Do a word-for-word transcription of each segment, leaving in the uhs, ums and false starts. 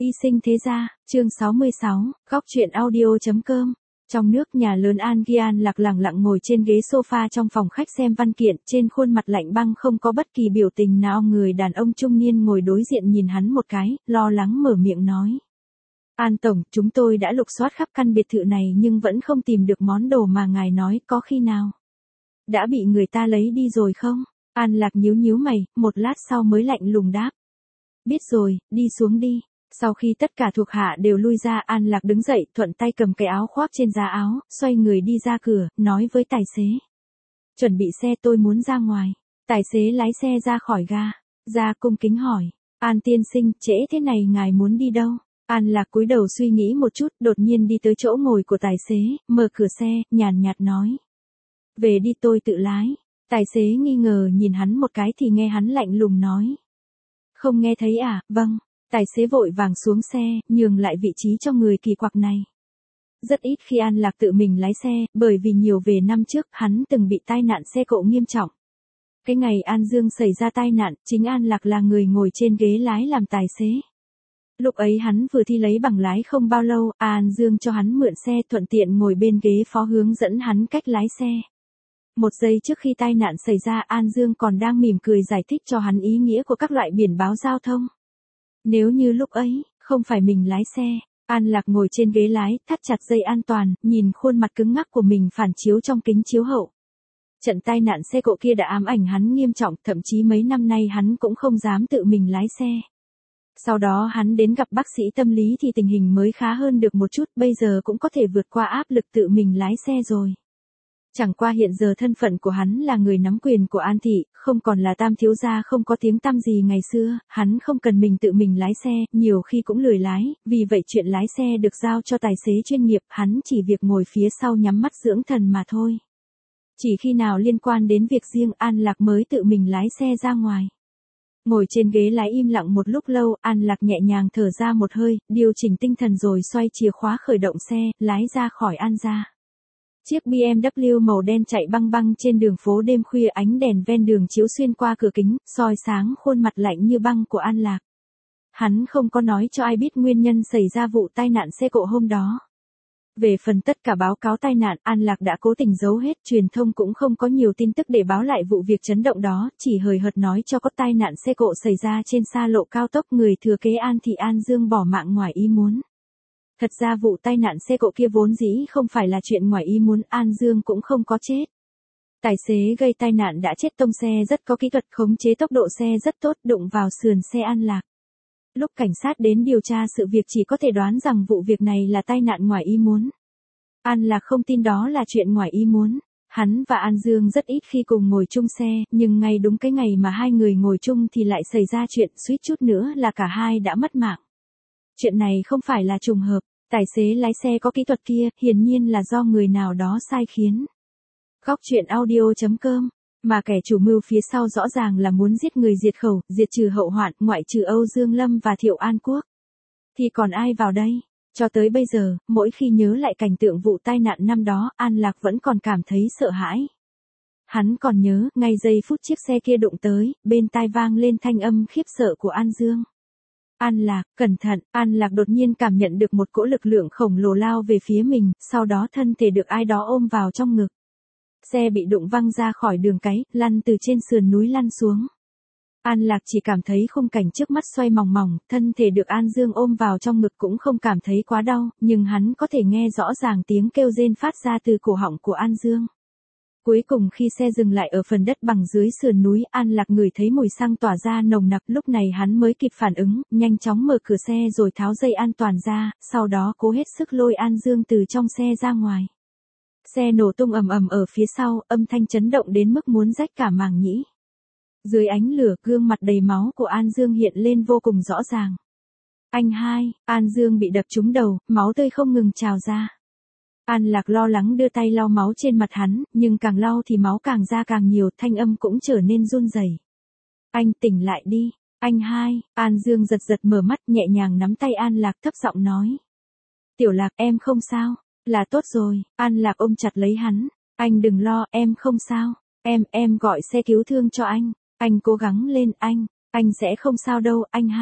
Y sinh thế gia, chương sáu mươi sáu, góc truyện audio.com. Trong nước, nhà lớn An Gian Lạc lẳng lặng ngồi trên ghế sofa trong phòng khách xem văn kiện, trên khuôn mặt lạnh băng không có bất kỳ biểu tình nào. Người đàn ông trung niên ngồi đối diện nhìn hắn một cái, lo lắng mở miệng nói. An tổng, chúng tôi đã lục soát khắp căn biệt thự này nhưng vẫn không tìm được món đồ mà ngài nói, có khi nào đã bị người ta lấy đi rồi không? An Lạc nhíu nhíu mày, một lát sau mới lạnh lùng đáp. Biết rồi, đi xuống đi. Sau khi tất cả thuộc hạ đều lui ra, An Lạc đứng dậy, thuận tay cầm cái áo khoác trên giá áo, xoay người đi ra cửa, nói với tài xế. Chuẩn bị xe, tôi muốn ra ngoài. Tài xế lái xe ra khỏi ga, ra cung kính hỏi. An tiên sinh, trễ thế này ngài muốn đi đâu? An Lạc cúi đầu suy nghĩ một chút, đột nhiên đi tới chỗ ngồi của tài xế, mở cửa xe, nhàn nhạt nói. Về đi, tôi tự lái. Tài xế nghi ngờ nhìn hắn một cái thì nghe hắn lạnh lùng nói. Không nghe thấy à? Vâng. Tài xế vội vàng xuống xe, nhường lại vị trí cho người kỳ quặc này. Rất ít khi An Lạc tự mình lái xe, bởi vì nhiều về năm trước, hắn từng bị tai nạn xe cộ nghiêm trọng. Cái ngày An Dương xảy ra tai nạn, chính An Lạc là người ngồi trên ghế lái làm tài xế. Lúc ấy hắn vừa thi lấy bằng lái không bao lâu, An Dương cho hắn mượn xe, thuận tiện ngồi bên ghế phó hướng dẫn hắn cách lái xe. Một giây trước khi tai nạn xảy ra, An Dương còn đang mỉm cười giải thích cho hắn ý nghĩa của các loại biển báo giao thông. Nếu như lúc ấy, không phải mình lái xe, An Lạc ngồi trên ghế lái, thắt chặt dây an toàn, nhìn khuôn mặt cứng ngắc của mình phản chiếu trong kính chiếu hậu. Trận tai nạn xe cộ kia đã ám ảnh hắn nghiêm trọng, thậm chí mấy năm nay hắn cũng không dám tự mình lái xe. Sau đó hắn đến gặp bác sĩ tâm lý thì tình hình mới khá hơn được một chút, bây giờ cũng có thể vượt qua áp lực tự mình lái xe rồi. Chẳng qua hiện giờ thân phận của hắn là người nắm quyền của An thị, không còn là tam thiếu gia không có tiếng tăm gì ngày xưa, hắn không cần mình tự mình lái xe, nhiều khi cũng lười lái, vì vậy chuyện lái xe được giao cho tài xế chuyên nghiệp, hắn chỉ việc ngồi phía sau nhắm mắt dưỡng thần mà thôi. Chỉ khi nào liên quan đến việc riêng, An Lạc mới tự mình lái xe ra ngoài. Ngồi trên ghế lái im lặng một lúc lâu, An Lạc nhẹ nhàng thở ra một hơi, điều chỉnh tinh thần rồi xoay chìa khóa khởi động xe, lái ra khỏi An gia. Chiếc bê em vê màu đen chạy băng băng trên đường phố đêm khuya, ánh đèn ven đường chiếu xuyên qua cửa kính, soi sáng khuôn mặt lạnh như băng của An Lạc. Hắn không có nói cho ai biết nguyên nhân xảy ra vụ tai nạn xe cộ hôm đó. Về phần tất cả báo cáo tai nạn, An Lạc đã cố tình giấu hết, truyền thông cũng không có nhiều tin tức để báo lại vụ việc chấn động đó, chỉ hời hợt nói cho có tai nạn xe cộ xảy ra trên xa lộ cao tốc, người thừa kế An thị An Dương bỏ mạng ngoài ý muốn. Thật ra vụ tai nạn xe cộ kia vốn dĩ không phải là chuyện ngoài ý muốn, An Dương cũng không có chết. Tài xế gây tai nạn đã chết, tông xe rất có kỹ thuật, khống chế tốc độ xe rất tốt, đụng vào sườn xe An Lạc. Lúc cảnh sát đến điều tra sự việc chỉ có thể đoán rằng vụ việc này là tai nạn ngoài ý muốn. An Lạc không tin đó là chuyện ngoài ý muốn. Hắn và An Dương rất ít khi cùng ngồi chung xe, nhưng ngay đúng cái ngày mà hai người ngồi chung thì lại xảy ra chuyện, suýt chút nữa là cả hai đã mất mạng. Chuyện này không phải là trùng hợp, tài xế lái xe có kỹ thuật kia, hiển nhiên là do người nào đó sai khiến. Góc truyện audio.com, mà kẻ chủ mưu phía sau rõ ràng là muốn giết người diệt khẩu, diệt trừ hậu hoạn, ngoại trừ Âu Dương Lâm và Thiệu An Quốc. Thì còn ai vào đây? Cho tới bây giờ, mỗi khi nhớ lại cảnh tượng vụ tai nạn năm đó, An Lạc vẫn còn cảm thấy sợ hãi. Hắn còn nhớ, ngay giây phút chiếc xe kia đụng tới, bên tai vang lên thanh âm khiếp sợ của An Dương. An Lạc, cẩn thận, An Lạc đột nhiên cảm nhận được một cỗ lực lượng khổng lồ lao về phía mình, sau đó thân thể được ai đó ôm vào trong ngực. Xe bị đụng văng ra khỏi đường cái, lăn từ trên sườn núi lăn xuống. An Lạc chỉ cảm thấy khung cảnh trước mắt xoay mòng mòng, thân thể được An Dương ôm vào trong ngực cũng không cảm thấy quá đau, nhưng hắn có thể nghe rõ ràng tiếng kêu rên phát ra từ cổ họng của An Dương. Cuối cùng khi xe dừng lại ở phần đất bằng dưới sườn núi, An Lạc ngửi thấy mùi xăng tỏa ra nồng nặc, lúc này hắn mới kịp phản ứng, nhanh chóng mở cửa xe rồi tháo dây an toàn ra, sau đó cố hết sức lôi An Dương từ trong xe ra ngoài. Xe nổ tung ầm ầm ở phía sau, âm thanh chấn động đến mức muốn rách cả màng nhĩ. Dưới ánh lửa, gương mặt đầy máu của An Dương hiện lên vô cùng rõ ràng. Anh hai, An Dương bị đập trúng đầu, máu tươi không ngừng trào ra. An Lạc lo lắng đưa tay lau máu trên mặt hắn, nhưng càng lau thì máu càng ra càng nhiều, thanh âm cũng trở nên run rẩy. Anh tỉnh lại đi, anh hai, An Dương giật giật mở mắt, nhẹ nhàng nắm tay An Lạc, thấp giọng nói. Tiểu Lạc, em không sao, là tốt rồi. An Lạc ôm chặt lấy hắn, anh đừng lo, em không sao, em, em gọi xe cứu thương cho anh, anh cố gắng lên, anh, anh sẽ không sao đâu, anh hai.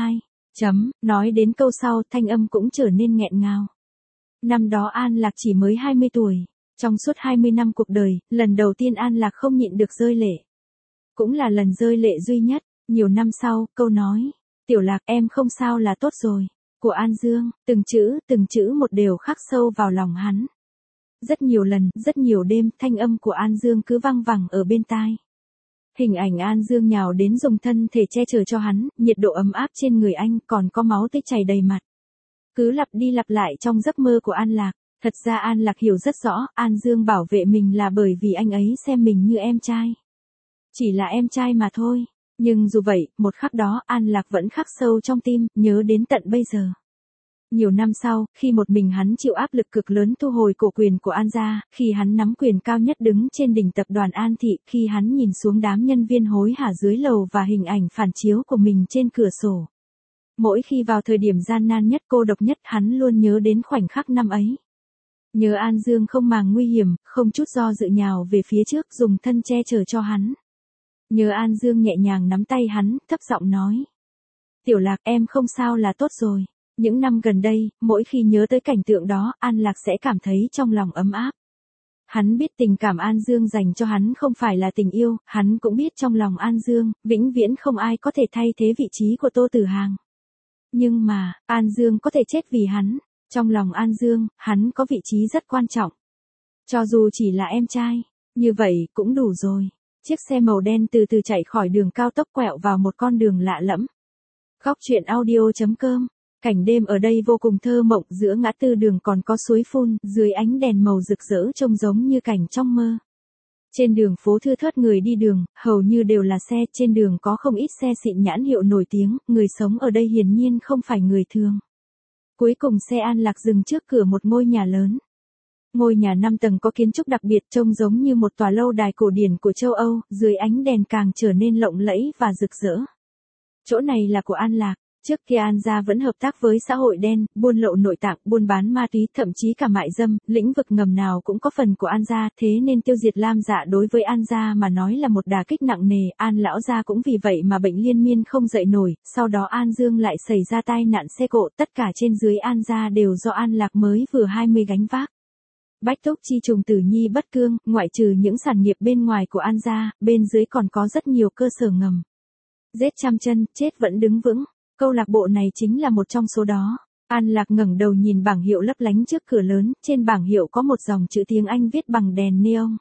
Chấm, nói đến câu sau thanh âm cũng trở nên nghẹn ngào. Năm đó An Lạc chỉ mới hai mươi tuổi. Trong suốt hai mươi năm cuộc đời, lần đầu tiên An Lạc không nhịn được rơi lệ. Cũng là lần rơi lệ duy nhất. Nhiều năm sau, câu nói, Tiểu Lạc em không sao là tốt rồi, của An Dương, từng chữ, từng chữ một đều khắc sâu vào lòng hắn. Rất nhiều lần, rất nhiều đêm, thanh âm của An Dương cứ vang vẳng ở bên tai. Hình ảnh An Dương nhào đến dùng thân thể che chở cho hắn, nhiệt độ ấm áp trên người anh, còn có máu tươi chảy đầy mặt. Cứ lặp đi lặp lại trong giấc mơ của An Lạc. Thật ra An Lạc hiểu rất rõ, An Dương bảo vệ mình là bởi vì anh ấy xem mình như em trai. Chỉ là em trai mà thôi. Nhưng dù vậy, một khắc đó An Lạc vẫn khắc sâu trong tim, nhớ đến tận bây giờ. Nhiều năm sau, khi một mình hắn chịu áp lực cực lớn thu hồi cổ quyền của An gia, khi hắn nắm quyền cao nhất đứng trên đỉnh tập đoàn An Thị, khi hắn nhìn xuống đám nhân viên hối hả dưới lầu và hình ảnh phản chiếu của mình trên cửa sổ. Mỗi khi vào thời điểm gian nan nhất cô độc nhất hắn luôn nhớ đến khoảnh khắc năm ấy. Nhớ An Dương không màng nguy hiểm, không chút do dự nhào về phía trước dùng thân che chở cho hắn. Nhớ An Dương nhẹ nhàng nắm tay hắn, thấp giọng nói. Tiểu Lạc em không sao là tốt rồi. Những năm gần đây, mỗi khi nhớ tới cảnh tượng đó, An Lạc sẽ cảm thấy trong lòng ấm áp. Hắn biết tình cảm An Dương dành cho hắn không phải là tình yêu, hắn cũng biết trong lòng An Dương, vĩnh viễn không ai có thể thay thế vị trí của Tô Tử Hàng. Nhưng mà, An Dương có thể chết vì hắn. Trong lòng An Dương, hắn có vị trí rất quan trọng. Cho dù chỉ là em trai, như vậy cũng đủ rồi. Chiếc xe màu đen từ từ chạy khỏi đường cao tốc quẹo vào một con đường lạ lẫm. Góc truyện audio chấm com. Cảnh đêm ở đây vô cùng thơ mộng, giữa ngã tư đường còn có suối phun, dưới ánh đèn màu rực rỡ trông giống như cảnh trong mơ. Trên đường phố thưa thớt người đi đường, hầu như đều là xe, trên đường có không ít xe xịn nhãn hiệu nổi tiếng, người sống ở đây hiển nhiên không phải người thường. Cuối cùng xe An Lạc dừng trước cửa một ngôi nhà lớn. Ngôi nhà năm tầng có kiến trúc đặc biệt trông giống như một tòa lâu đài cổ điển của châu Âu, dưới ánh đèn càng trở nên lộng lẫy và rực rỡ. Chỗ này là của An Lạc. Trước kia An gia vẫn hợp tác với xã hội đen, buôn lậu nội tạng, buôn bán ma túy, thậm chí cả mại dâm, lĩnh vực ngầm nào cũng có phần của An gia, thế nên tiêu diệt Lam Dạ đối với An gia mà nói là một đả kích nặng nề, An lão gia cũng vì vậy mà bệnh liên miên không dậy nổi, sau đó An Dương lại xảy ra tai nạn xe cộ, tất cả trên dưới An gia đều do An Lạc mới vừa hai mươi gánh vác. Bách túc chi trùng tử nhi bất cương, ngoại trừ những sản nghiệp bên ngoài của An gia, bên dưới còn có rất nhiều cơ sở ngầm. Giết trăm chân, chết vẫn đứng vững. Câu lạc bộ này chính là một trong số đó. An Lạc ngẩng đầu nhìn bảng hiệu lấp lánh trước cửa lớn, trên bảng hiệu có một dòng chữ tiếng Anh viết bằng đèn neon.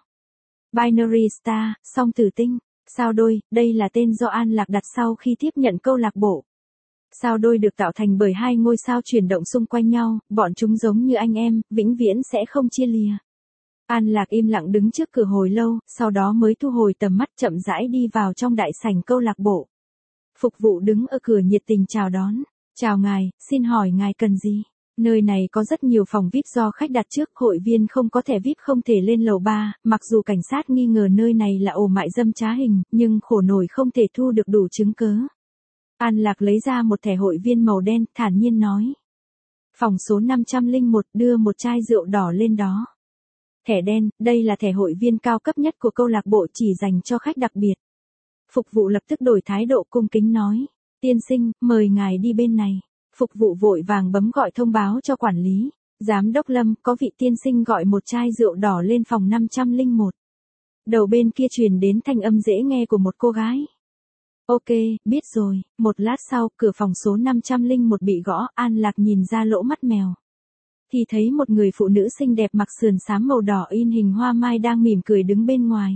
Binary Star, song tử tinh, sao đôi, đây là tên do An Lạc đặt sau khi tiếp nhận câu lạc bộ. Sao đôi được tạo thành bởi hai ngôi sao chuyển động xung quanh nhau, bọn chúng giống như anh em, vĩnh viễn sẽ không chia lìa. An Lạc im lặng đứng trước cửa hồi lâu, sau đó mới thu hồi tầm mắt chậm rãi đi vào trong đại sảnh câu lạc bộ. Phục vụ đứng ở cửa nhiệt tình chào đón. Chào ngài, xin hỏi ngài cần gì? Nơi này có rất nhiều phòng vi ai pi do khách đặt trước, hội viên không có thẻ vi ai pi không thể lên lầu ba, mặc dù cảnh sát nghi ngờ nơi này là ổ mại dâm trá hình, nhưng khổ nổi không thể thu được đủ chứng cớ. An Lạc lấy ra một thẻ hội viên màu đen, thản nhiên nói. Phòng số năm trăm lẻ một, đưa một chai rượu đỏ lên đó. Thẻ đen, đây là thẻ hội viên cao cấp nhất của câu lạc bộ chỉ dành cho khách đặc biệt. Phục vụ lập tức đổi thái độ cung kính nói. Tiên sinh, mời ngài đi bên này. Phục vụ vội vàng bấm gọi thông báo cho quản lý. Giám đốc Lâm, có vị tiên sinh gọi một chai rượu đỏ lên phòng năm trăm lẻ một. Đầu bên kia truyền đến thanh âm dễ nghe của một cô gái. Ok, biết rồi. Một lát sau, cửa phòng số năm trăm lẻ một bị gõ, An Lạc nhìn ra lỗ mắt mèo. Thì thấy một người phụ nữ xinh đẹp mặc sườn xám màu đỏ in hình hoa mai đang mỉm cười đứng bên ngoài.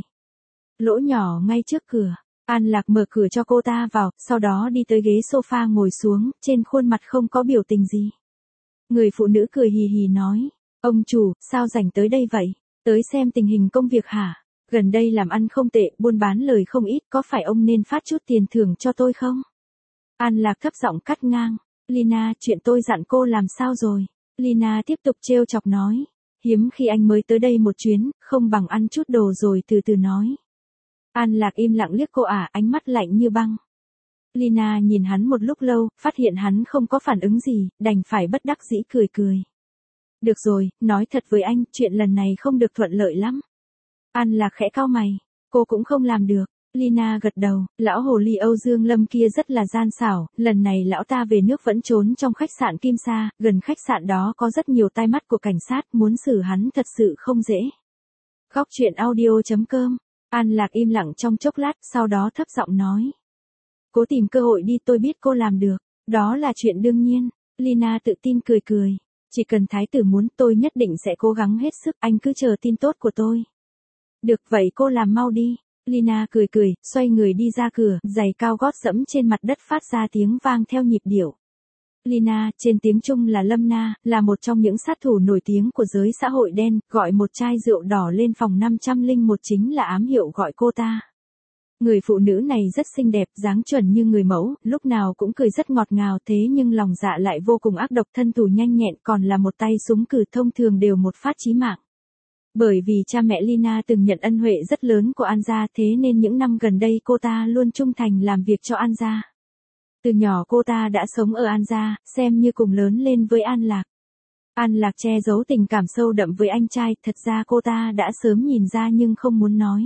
Lỗ nhỏ ngay trước cửa. An Lạc mở cửa cho cô ta vào, sau đó đi tới ghế sofa ngồi xuống, trên khuôn mặt không có biểu tình gì. Người phụ nữ cười hì hì nói, ông chủ, sao rảnh tới đây vậy? Tới xem tình hình công việc hả? Gần đây làm ăn không tệ, buôn bán lời không ít, có phải ông nên phát chút tiền thưởng cho tôi không? An Lạc thấp giọng cắt ngang, Lina, chuyện tôi dặn cô làm sao rồi? Lina tiếp tục trêu chọc nói, hiếm khi anh mới tới đây một chuyến, không bằng ăn chút đồ rồi từ từ nói. An Lạc im lặng liếc cô ả, ánh mắt lạnh như băng. Lina nhìn hắn một lúc lâu, phát hiện hắn không có phản ứng gì, đành phải bất đắc dĩ cười cười. Được rồi, nói thật với anh, chuyện lần này không được thuận lợi lắm. An Lạc khẽ cau mày, cô cũng không làm được. Lina gật đầu, lão hồ ly Âu Dương Lâm kia rất là gian xảo, lần này lão ta về nước vẫn trốn trong khách sạn Kim Sa, gần khách sạn đó có rất nhiều tai mắt của cảnh sát, muốn xử hắn thật sự không dễ. Góc truyện audio.com, An Lạc im lặng trong chốc lát, sau đó thấp giọng nói. Cố tìm cơ hội đi, tôi biết cô làm được, đó là chuyện đương nhiên. Lina tự tin cười cười, chỉ cần thái tử muốn tôi nhất định sẽ cố gắng hết sức, anh cứ chờ tin tốt của tôi. Được vậy cô làm mau đi. Lina cười cười, xoay người đi ra cửa, giày cao gót dẫm trên mặt đất phát ra tiếng vang theo nhịp điệu. Lina, trên tiếng Trung là Lâm Na, là một trong những sát thủ nổi tiếng của giới xã hội đen, gọi một chai rượu đỏ lên phòng năm trăm lẻ một chính là ám hiệu gọi cô ta. Người phụ nữ này rất xinh đẹp, dáng chuẩn như người mẫu, lúc nào cũng cười rất ngọt ngào, thế nhưng lòng dạ lại vô cùng ác độc, thân thủ nhanh nhẹn, còn là một tay súng cử thông thường đều một phát chí mạng. Bởi vì cha mẹ Lina từng nhận ân huệ rất lớn của An gia, thế nên những năm gần đây cô ta luôn trung thành làm việc cho An gia. Từ nhỏ cô ta đã sống ở An gia, xem như cùng lớn lên với An Lạc. An Lạc che giấu tình cảm sâu đậm với anh trai, thật ra cô ta đã sớm nhìn ra nhưng không muốn nói.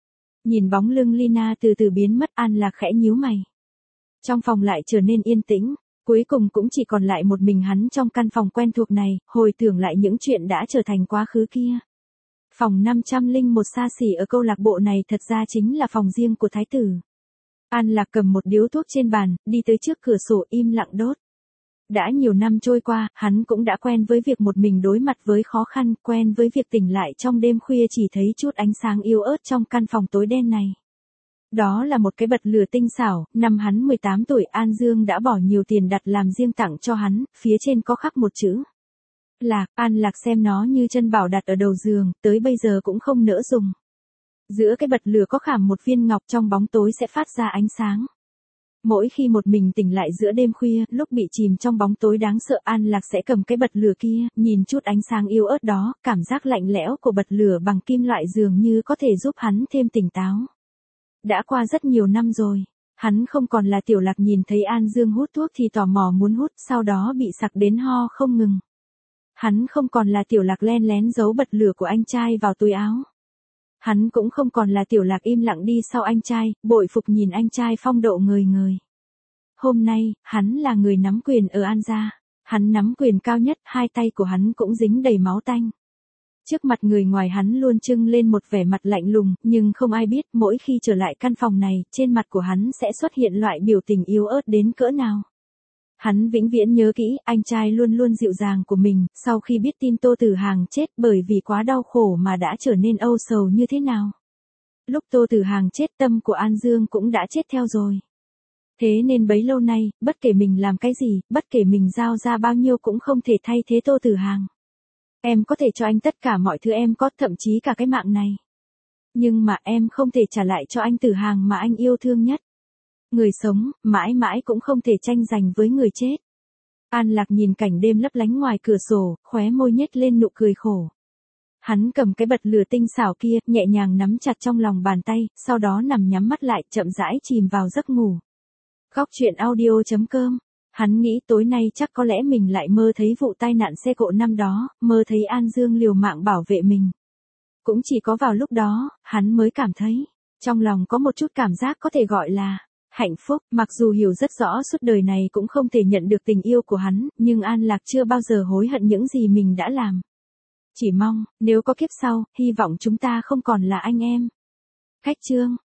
Nhìn bóng lưng Lina từ từ biến mất, An Lạc khẽ nhíu mày. Trong phòng lại trở nên yên tĩnh, cuối cùng cũng chỉ còn lại một mình hắn trong căn phòng quen thuộc này, hồi tưởng lại những chuyện đã trở thành quá khứ kia. Phòng năm trăm lẻ một xa xỉ ở câu lạc bộ này thật ra chính là phòng riêng của thái tử. An Lạc cầm một điếu thuốc trên bàn, đi tới trước cửa sổ im lặng đốt. Đã nhiều năm trôi qua, hắn cũng đã quen với việc một mình đối mặt với khó khăn, quen với việc tỉnh lại trong đêm khuya chỉ thấy chút ánh sáng yếu ớt trong căn phòng tối đen này. Đó là một cái bật lửa tinh xảo, năm hắn mười tám tuổi An Dương đã bỏ nhiều tiền đặt làm riêng tặng cho hắn, phía trên có khắc một chữ. Lạc, An Lạc xem nó như chân bảo đặt ở đầu giường, tới bây giờ cũng không nỡ dùng. Giữa cái bật lửa có khảm một viên ngọc, trong bóng tối sẽ phát ra ánh sáng. Mỗi khi một mình tỉnh lại giữa đêm khuya, lúc bị chìm trong bóng tối đáng sợ, An Lạc sẽ cầm cái bật lửa kia, nhìn chút ánh sáng yếu ớt đó, cảm giác lạnh lẽo của bật lửa bằng kim loại dường như có thể giúp hắn thêm tỉnh táo. Đã qua rất nhiều năm rồi, hắn không còn là Tiểu Lạc nhìn thấy An Dương hút thuốc thì tò mò muốn hút, sau đó bị sặc đến ho không ngừng. Hắn không còn là Tiểu Lạc len lén giấu bật lửa của anh trai vào túi áo. Hắn cũng không còn là Tiểu Lạc im lặng đi sau anh trai, bội phục nhìn anh trai phong độ ngời ngời. Hôm nay, hắn là người nắm quyền ở An gia. Hắn nắm quyền cao nhất, hai tay của hắn cũng dính đầy máu tanh. Trước mặt người ngoài hắn luôn trưng lên một vẻ mặt lạnh lùng, nhưng không ai biết mỗi khi trở lại căn phòng này, trên mặt của hắn sẽ xuất hiện loại biểu tình yếu ớt đến cỡ nào. Hắn vĩnh viễn nhớ kỹ, anh trai luôn luôn dịu dàng của mình, sau khi biết tin Tô Tử Hàng chết bởi vì quá đau khổ mà đã trở nên âu sầu như thế nào. Lúc Tô Tử Hàng chết, tâm của An Dương cũng đã chết theo rồi. Thế nên bấy lâu nay, bất kể mình làm cái gì, bất kể mình giao ra bao nhiêu cũng không thể thay thế Tô Tử Hàng. Em có thể cho anh tất cả mọi thứ em có, thậm chí cả cái mạng này. Nhưng mà em không thể trả lại cho anh Tử Hàng mà anh yêu thương nhất. Người sống, mãi mãi cũng không thể tranh giành với người chết. An Lạc nhìn cảnh đêm lấp lánh ngoài cửa sổ, khóe môi nhếch lên nụ cười khổ. Hắn cầm cái bật lửa tinh xảo kia, nhẹ nhàng nắm chặt trong lòng bàn tay, sau đó nằm nhắm mắt lại, chậm rãi chìm vào giấc ngủ. Góc truyện audio.com. Hắn nghĩ tối nay chắc có lẽ mình lại mơ thấy vụ tai nạn xe cộ năm đó, mơ thấy An Dương liều mạng bảo vệ mình. Cũng chỉ có vào lúc đó, hắn mới cảm thấy, trong lòng có một chút cảm giác có thể gọi là hạnh phúc. Mặc dù hiểu rất rõ suốt đời này cũng không thể nhận được tình yêu của hắn, nhưng An Lạc chưa bao giờ hối hận những gì mình đã làm. Chỉ mong, nếu có kiếp sau, hy vọng chúng ta không còn là anh em. Khách chương.